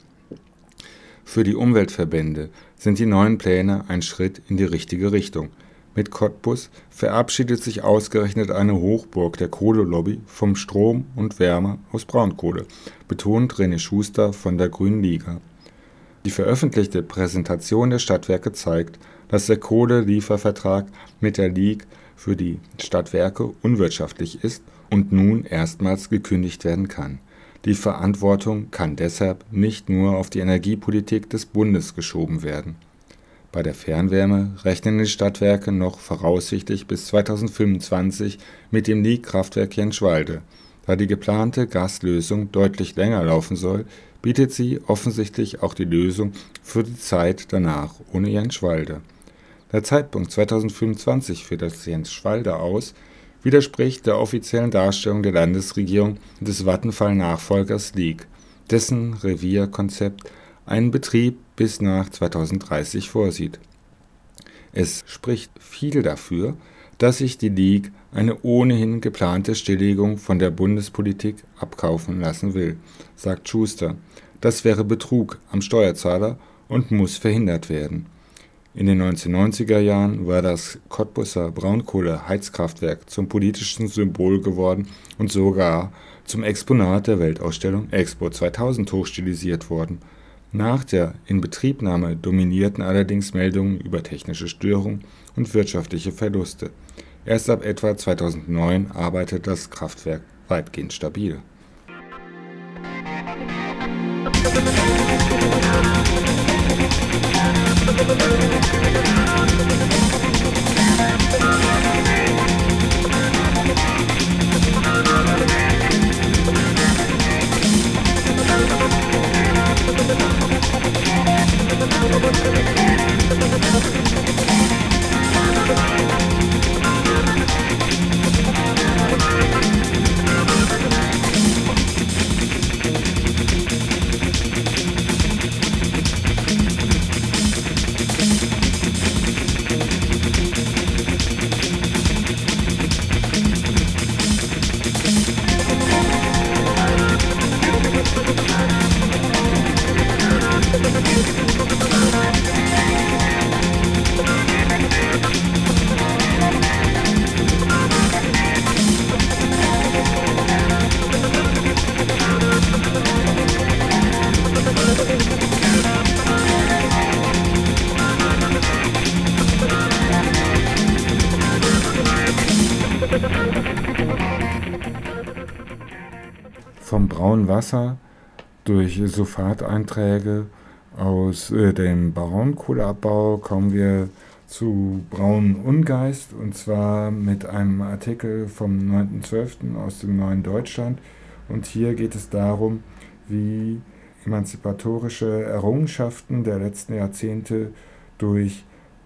Für die Umweltverbände sind die neuen Pläne ein Schritt in die richtige Richtung. Mit Cottbus verabschiedet sich ausgerechnet eine Hochburg der Kohlelobby vom Strom und Wärme aus Braunkohle, betont René Schuster von der Grünen Liga. Die veröffentlichte Präsentation der Stadtwerke zeigt, dass der Kohleliefervertrag mit der Lieg für die Stadtwerke unwirtschaftlich ist und nun erstmals gekündigt werden kann. Die Verantwortung kann deshalb nicht nur auf die Energiepolitik des Bundes geschoben werden. Bei der Fernwärme rechnen die Stadtwerke noch voraussichtlich bis 2025 mit dem Lieg-Kraftwerk Jenschwalde. Da die geplante Gaslösung deutlich länger laufen soll, bietet sie offensichtlich auch die Lösung für die Zeit danach ohne Jenschwalde. Der Zeitpunkt 2025 für das Jenschwalde aus widerspricht der offiziellen Darstellung der Landesregierung und des Vattenfall-Nachfolgers Lieg, dessen Revierkonzept einen Betrieb bis nach 2030 vorsieht. Es spricht viel dafür, dass sich die Lieg eine ohnehin geplante Stilllegung von der Bundespolitik abkaufen lassen will, sagt Schuster. Das wäre Betrug am Steuerzahler und muss verhindert werden. In den 1990er Jahren war das Cottbuser Braunkohle-Heizkraftwerk zum politischen Symbol geworden und sogar zum Exponat der Weltausstellung Expo 2000 hochstilisiert worden. Nach der Inbetriebnahme dominierten allerdings Meldungen über technische Störungen und wirtschaftliche Verluste. Erst ab etwa 2009 arbeitet das Kraftwerk weitgehend stabil. Vom braunen Wasser durch Sulfateinträge aus dem Braunkohleabbau kommen wir zu braunen Ungeist, und zwar mit einem Artikel vom 9.12. aus dem Neuen Deutschland. Und hier geht es darum, wie emanzipatorische Errungenschaften der letzten Jahrzehnte durch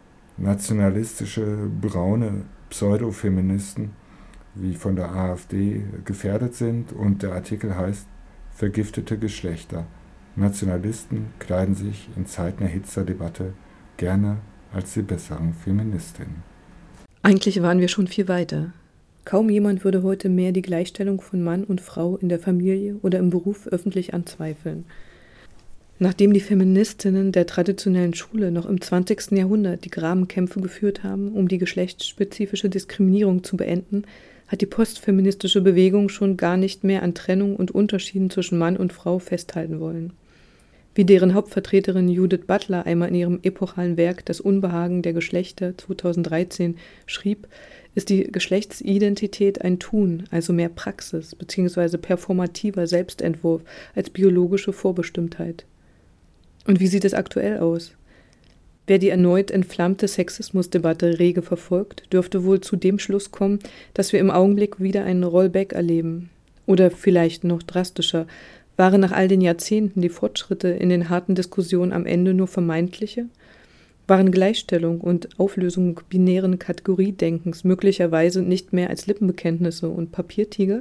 nationalistische braune Pseudofeministen wie von der AfD gefährdet sind, und der Artikel heißt Vergiftete Geschlechter. Nationalisten kleiden sich in Zeiten erhitzter Debatte gerne als die besseren Feministinnen. Eigentlich waren wir schon viel weiter. Kaum jemand würde heute mehr die Gleichstellung von Mann und Frau in der Familie oder im Beruf öffentlich anzweifeln. Nachdem die Feministinnen der traditionellen Schule noch im 20. Jahrhundert die Grabenkämpfe geführt haben, um die geschlechtsspezifische Diskriminierung zu beenden, hat die postfeministische Bewegung schon gar nicht mehr an Trennung und Unterschieden zwischen Mann und Frau festhalten wollen. Wie deren Hauptvertreterin Judith Butler einmal in ihrem epochalen Werk Das Unbehagen der Geschlechter 2013 schrieb, ist die Geschlechtsidentität ein Tun, also mehr Praxis bzw. performativer Selbstentwurf als biologische Vorbestimmtheit. Und wie sieht es aktuell aus? Wer die erneut entflammte Sexismusdebatte rege verfolgt, dürfte wohl zu dem Schluss kommen, dass wir im Augenblick wieder einen Rollback erleben. Oder vielleicht noch drastischer, waren nach all den Jahrzehnten die Fortschritte in den harten Diskussionen am Ende nur vermeintliche? Waren Gleichstellung und Auflösung binären Kategoriedenkens möglicherweise nicht mehr als Lippenbekenntnisse und Papiertiger?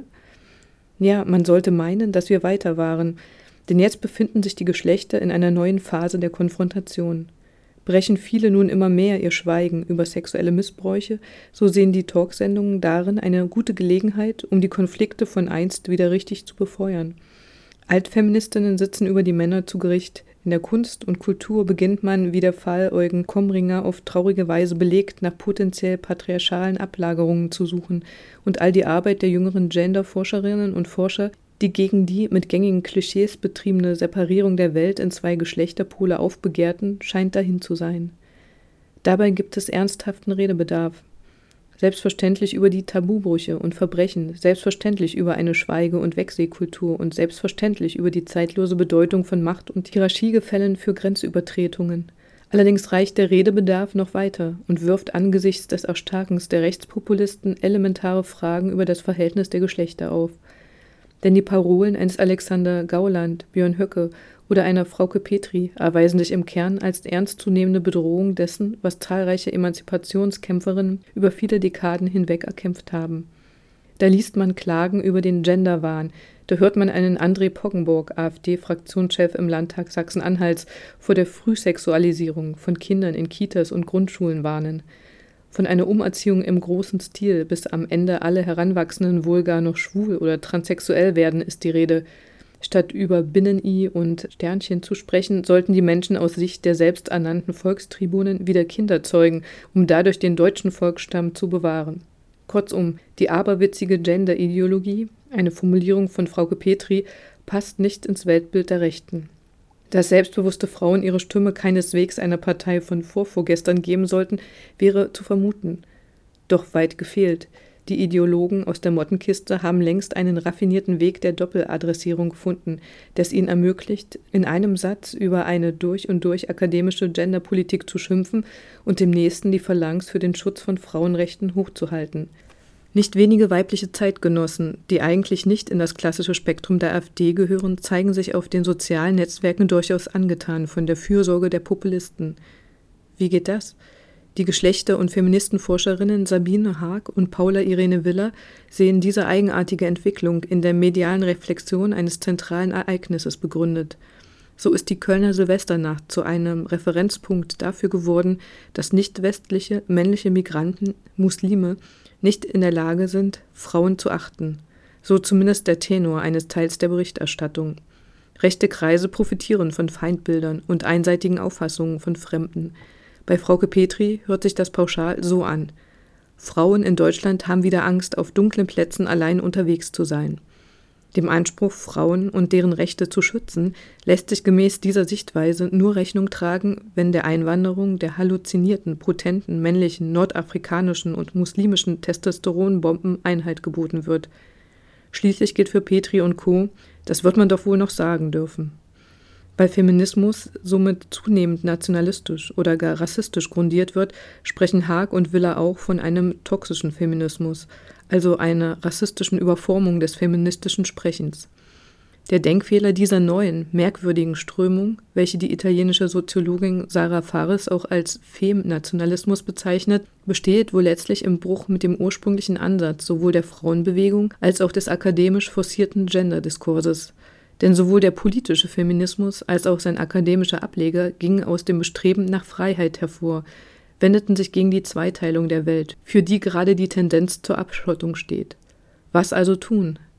Ja, man sollte meinen, dass wir weiter waren, denn jetzt befinden sich die Geschlechter in einer neuen Phase der Konfrontation. Brechen viele nun immer mehr ihr Schweigen über sexuelle Missbräuche, so sehen die Talksendungen darin eine gute Gelegenheit, um die Konflikte von einst wieder richtig zu befeuern. Altfeministinnen sitzen über die Männer zu Gericht. In der Kunst und Kultur beginnt man, wie der Fall Eugen Komringer auf traurige Weise belegt, nach potenziell patriarchalen Ablagerungen zu suchen, und all die Arbeit der jüngeren Gender-Forscherinnen und Forscher, die gegen die mit gängigen Klischees betriebene Separierung der Welt in zwei Geschlechterpole aufbegehrten, scheint dahin zu sein. Dabei gibt es ernsthaften Redebedarf. Selbstverständlich über die Tabubrüche und Verbrechen, selbstverständlich über eine Schweige- und Wegsehkultur und selbstverständlich über die zeitlose Bedeutung von Macht- und Hierarchiegefällen für Grenzübertretungen. Allerdings reicht der Redebedarf noch weiter und wirft angesichts des Erstarkens der Rechtspopulisten elementare Fragen über das Verhältnis der Geschlechter auf. Denn die Parolen eines Alexander Gauland, Björn Höcke oder einer Frauke Petry erweisen sich im Kern als ernstzunehmende Bedrohung dessen, was zahlreiche Emanzipationskämpferinnen über viele Dekaden hinweg erkämpft haben. Da liest man Klagen über den Genderwahn, da hört man einen André Poggenburg, AfD-Fraktionschef im Landtag Sachsen-Anhalts, vor der Frühsexualisierung von Kindern in Kitas und Grundschulen warnen. Von einer Umerziehung im großen Stil, bis am Ende alle Heranwachsenden wohl gar noch schwul oder transsexuell werden, ist die Rede. Statt über Binnen-I und Sternchen zu sprechen, sollten die Menschen aus Sicht der selbsternannten Volkstribunen wieder Kinder zeugen, um dadurch den deutschen Volksstamm zu bewahren. Kurzum, die aberwitzige Gender-Ideologie, eine Formulierung von Frauke Petry, passt nicht ins Weltbild der Rechten. Dass selbstbewusste Frauen ihre Stimme keineswegs einer Partei von Vorvorgestern geben sollten, wäre zu vermuten. Doch weit gefehlt. Die Ideologen aus der Mottenkiste haben längst einen raffinierten Weg der Doppeladressierung gefunden, der es ihnen ermöglicht, in einem Satz über eine durch und durch akademische Genderpolitik zu schimpfen und dem Nächsten die Phalanx für den Schutz von Frauenrechten hochzuhalten. Nicht wenige weibliche Zeitgenossen, die eigentlich nicht in das klassische Spektrum der AfD gehören, zeigen sich auf den sozialen Netzwerken durchaus angetan von der Fürsorge der Populisten. Wie geht das? Die Geschlechter- und Feministenforscherinnen Sabine Haag und Paula Irene Willer sehen diese eigenartige Entwicklung in der medialen Reflexion eines zentralen Ereignisses begründet. So ist die Kölner Silvesternacht zu einem Referenzpunkt dafür geworden, dass nicht-westliche männliche Migranten, Muslime, nicht in der Lage sind, Frauen zu achten. So zumindest der Tenor eines Teils der Berichterstattung. Rechte Kreise profitieren von Feindbildern und einseitigen Auffassungen von Fremden. Bei Frauke Petry hört sich das pauschal so an: Frauen in Deutschland haben wieder Angst, auf dunklen Plätzen allein unterwegs zu sein. Dem Anspruch, Frauen und deren Rechte zu schützen, lässt sich gemäß dieser Sichtweise nur Rechnung tragen, wenn der Einwanderung der halluzinierten, potenten, männlichen, nordafrikanischen und muslimischen Testosteronbomben Einhalt geboten wird. Schließlich gilt für Petry und Co., das wird man doch wohl noch sagen dürfen. Weil Feminismus somit zunehmend nationalistisch oder gar rassistisch grundiert wird, sprechen Haag und Willer auch von einem toxischen Feminismus, also einer rassistischen Überformung des feministischen Sprechens. Der Denkfehler dieser neuen, merkwürdigen Strömung, welche die italienische Soziologin Sara Fares auch als Fem-Nationalismus bezeichnet, besteht wohl letztlich im Bruch mit dem ursprünglichen Ansatz sowohl der Frauenbewegung als auch des akademisch forcierten Gender-Diskurses. Denn sowohl der politische Feminismus als auch sein akademischer Ableger gingen aus dem Bestreben nach Freiheit hervor, wendeten sich gegen die Zweiteilung der Welt, für die gerade die Tendenz zur Abschottung steht. Was also tun?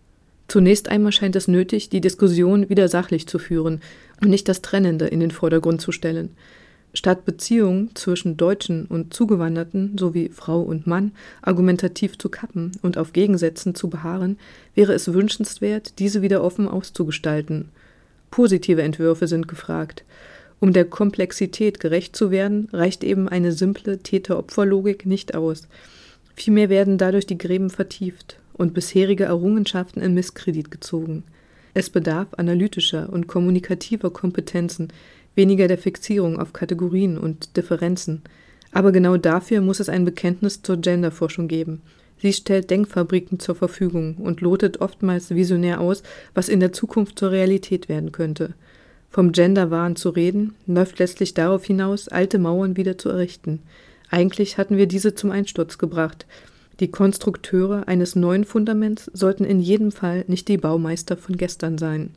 Zunächst einmal scheint es nötig, die Diskussion wieder sachlich zu führen und nicht das Trennende in den Vordergrund zu stellen. Statt Beziehungen zwischen Deutschen und Zugewanderten sowie Frau und Mann argumentativ zu kappen und auf Gegensätzen zu beharren, wäre es wünschenswert, diese wieder offen auszugestalten. Positive Entwürfe sind gefragt. Um der Komplexität gerecht zu werden, reicht eben eine simple Täter-Opfer-Logik nicht aus. Vielmehr werden dadurch die Gräben vertieft und bisherige Errungenschaften in Misskredit gezogen. Es bedarf analytischer und kommunikativer Kompetenzen, weniger der Fixierung auf Kategorien und Differenzen. Aber genau dafür muss es ein Bekenntnis zur Genderforschung geben. Sie stellt Denkfabriken zur Verfügung und lotet oftmals visionär aus, was in der Zukunft zur Realität werden könnte. Vom Genderwahn zu reden, läuft letztlich darauf hinaus, alte Mauern wieder zu errichten. Eigentlich hatten wir diese zum Einsturz gebracht. Die Konstrukteure eines neuen Fundaments sollten in jedem Fall nicht die Baumeister von gestern sein.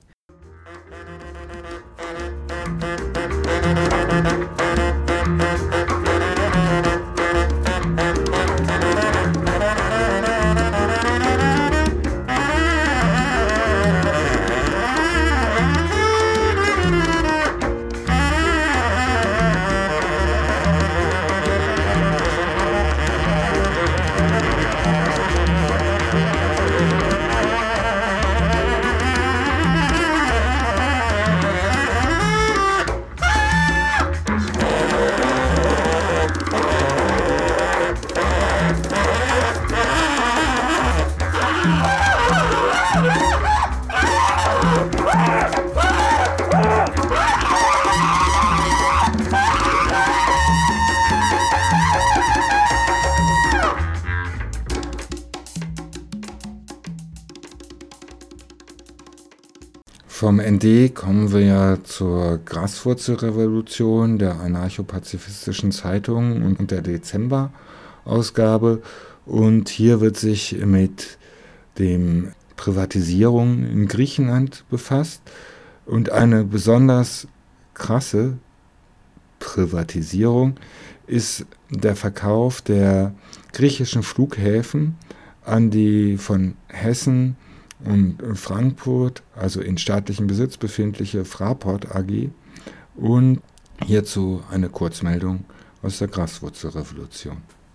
Vom ND kommen wir ja zur Graswurzelrevolution der anarcho-pazifistischen Zeitung und der Dezember-Ausgabe. Und hier wird sich mit dem Privatisierung in Griechenland befasst. Und eine besonders krasse Privatisierung ist der Verkauf der griechischen Flughäfen an die von Hessen und Frankfurt, also in staatlichem Besitz befindliche Fraport AG, und hierzu eine Kurzmeldung aus der Graswurzelrevolution.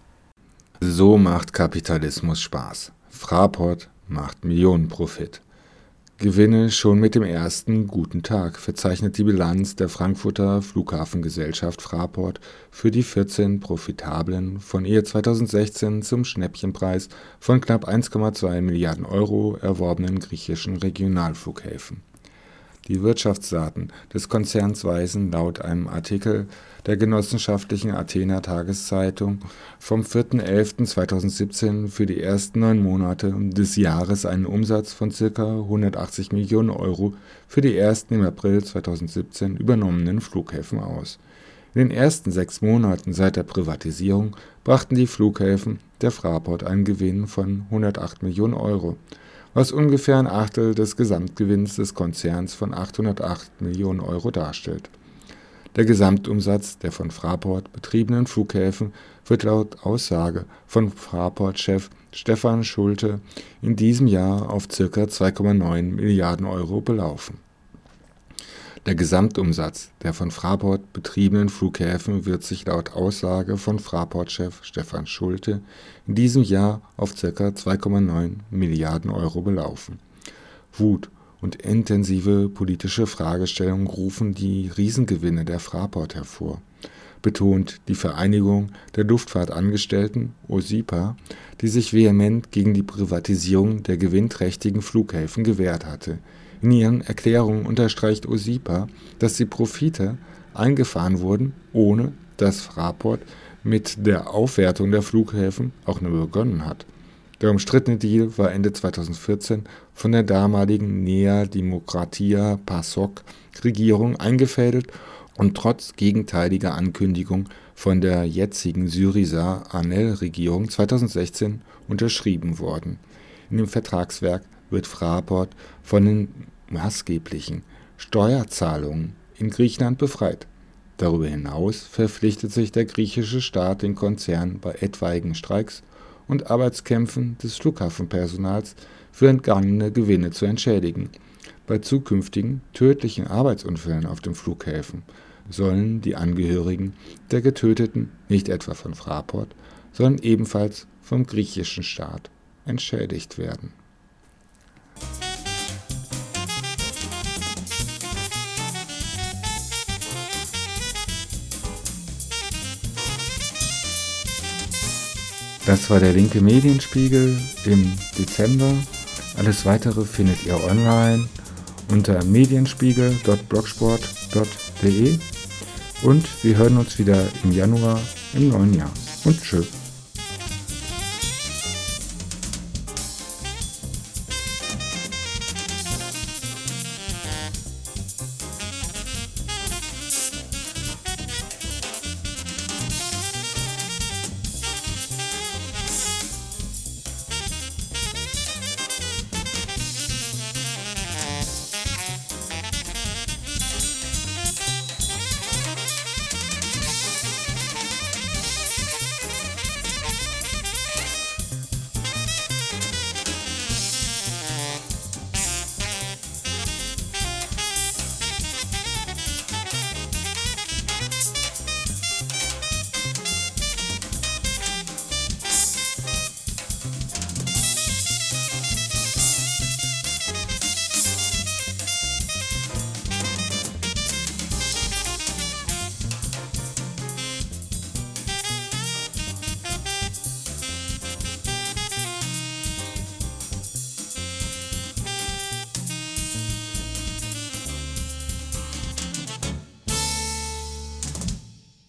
So macht Kapitalismus Spaß. Fraport macht Millionenprofit. Gewinne schon mit dem ersten guten Tag, verzeichnet die Bilanz der Frankfurter Flughafengesellschaft Fraport für die 14 profitablen, von ihr 2016 zum Schnäppchenpreis von knapp 1,2 Milliarden Euro erworbenen griechischen Regionalflughäfen. Die Wirtschaftsdaten des Konzerns weisen laut einem Artikel der genossenschaftlichen Athener Tageszeitung vom 4.11.2017 für die ersten 9 Monate des Jahres einen Umsatz von ca. 180 Millionen Euro für die ersten im April 2017 übernommenen Flughäfen aus. In den ersten 6 Monaten seit der Privatisierung brachten die Flughäfen der Fraport einen Gewinn von 108 Millionen Euro, was ungefähr ein Achtel des Gesamtgewinns des Konzerns von 808 Millionen Euro darstellt. Der Gesamtumsatz der von Fraport betriebenen Flughäfen wird laut Aussage von Fraport-Chef Stefan Schulte in diesem Jahr auf ca. 2,9 Milliarden Euro belaufen. Der Gesamtumsatz der von Fraport betriebenen Flughäfen wird sich laut Aussage von Fraport-Chef Stefan Schulte in diesem Jahr auf ca. 2,9 Milliarden Euro belaufen. Wut und intensive politische Fragestellungen rufen die Riesengewinne der Fraport hervor, betont die Vereinigung der Luftfahrtangestellten OSIPA, die sich vehement gegen die Privatisierung der gewinnträchtigen Flughäfen gewehrt hatte. In ihren Erklärungen unterstreicht OSIPA, dass die Profite eingefahren wurden, ohne dass Fraport mit der Aufwertung der Flughäfen auch nur begonnen hat. Der umstrittene Deal war Ende 2014 von der damaligen Nea Dimokratia PASOK-Regierung eingefädelt und trotz gegenteiliger Ankündigung von der jetzigen Syriza-Anel-Regierung 2016 unterschrieben worden. In dem Vertragswerk wird Fraport von den maßgeblichen Steuerzahlungen in Griechenland befreit. Darüber hinaus verpflichtet sich der griechische Staat den Konzern bei etwaigen Streiks und Arbeitskämpfen des Flughafenpersonals für entgangene Gewinne zu entschädigen. Bei zukünftigen tödlichen Arbeitsunfällen auf den Flughäfen sollen die Angehörigen der Getöteten nicht etwa von Fraport, sondern ebenfalls vom griechischen Staat entschädigt werden. Das war der linke Medienspiegel im Dezember. Alles Weitere findet ihr online unter medienspiegel.blogsport.de und wir hören uns wieder im Januar im neuen Jahr. Und tschüss.